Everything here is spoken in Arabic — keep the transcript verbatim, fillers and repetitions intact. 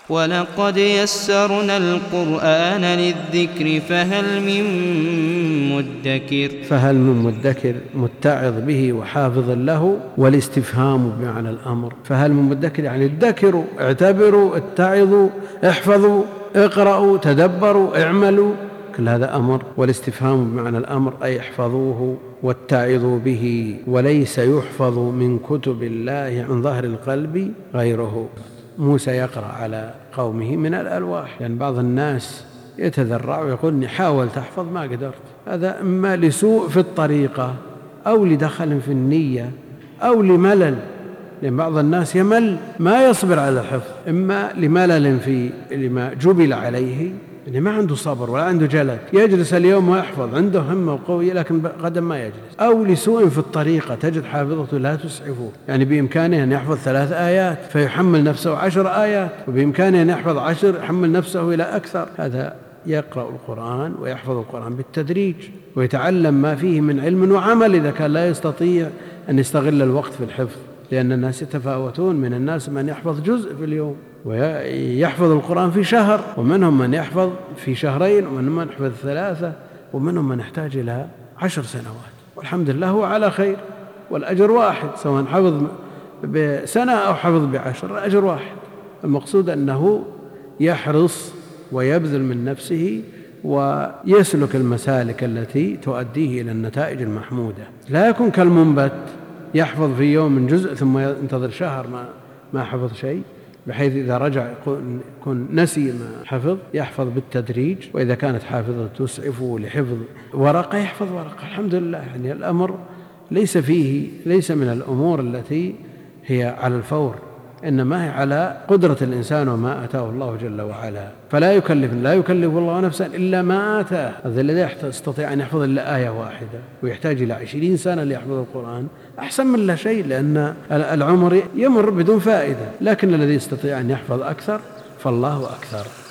ولقد يسرنا القرآن للذكر فهل من مدكر فهل من مدكر متعظ به وحافظ له، والاستفهام بمعنى الأمر. فهل من مدكر يعني ادكروا، اعتبروا، اتعظوا، احفظوا، اقرأوا، تدبروا، اعملوا، كل هذا أمر. والاستفهام بمعنى الأمر أي احفظوه واتعظوا به، وليس يحفظ من كتب الله عن ظهر القلب غيره. موسى يقرأ على قومه من الألواح، لأن يعني بعض الناس يتذرع ويقول إني حاولت أحفظ ما قدرت. هذا إما لسوء في الطريقة أو لدخل في النية أو لملل، لأن بعض الناس يمل ما يصبر على الحفظ، إما لملل في لما جبل عليه، يعني ما عنده صبر ولا عنده جلد، يجلس اليوم ويحفظ، عنده همة وقوية لكن غدا ما يجلس، أو لسوء في الطريقة، تجد حافظته لا تسعفه، يعني بإمكانه أن يحفظ ثلاث آيات فيحمل نفسه عشر آيات، وبإمكانه أن يحفظ عشر يحمل نفسه إلى أكثر. هذا يقرأ القرآن ويحفظ القرآن بالتدريج ويتعلم ما فيه من علم وعمل إذا كان لا يستطيع أن يستغل الوقت في الحفظ، لأن الناس يتفاوتون، من الناس من يحفظ جزء في اليوم ويحفظ القرآن في شهر، ومنهم من يحفظ في شهرين، ومنهم من يحفظ ثلاثة، ومنهم من يحتاج إلى عشر سنوات، والحمد لله هو على خير والأجر واحد، سواء حفظ بسنة أو حفظ بعشر الأجر واحد. المقصود أنه يحرص ويبذل من نفسه ويسلك المسالك التي تؤديه إلى النتائج المحمودة، لا يكون كالمنبت يحفظ في يوم من جزء ثم ينتظر شهر ما ما حفظ شيء، بحيث إذا رجع يكون نسي ما حفظ. يحفظ بالتدريج، وإذا كانت حافظة تسعفه لحفظ ورقة يحفظ ورقة، الحمد لله. يعني الأمر ليس فيه ليس من الأمور التي هي على الفور، إنما هي على قدرة الإنسان وما آتاه الله جل وعلا. فلا يكلف لا يكلف الله نفسا إلا ما آتاه. هذا الذي يستطيع أن يحفظ إلا آية واحدة ويحتاج إلى عشرين سنة ليحفظ القرآن أحسن من لا شيء، لأن العمر يمر بدون فائدة. لكن الذي يستطيع أن يحفظ أكثر فالله أكثر.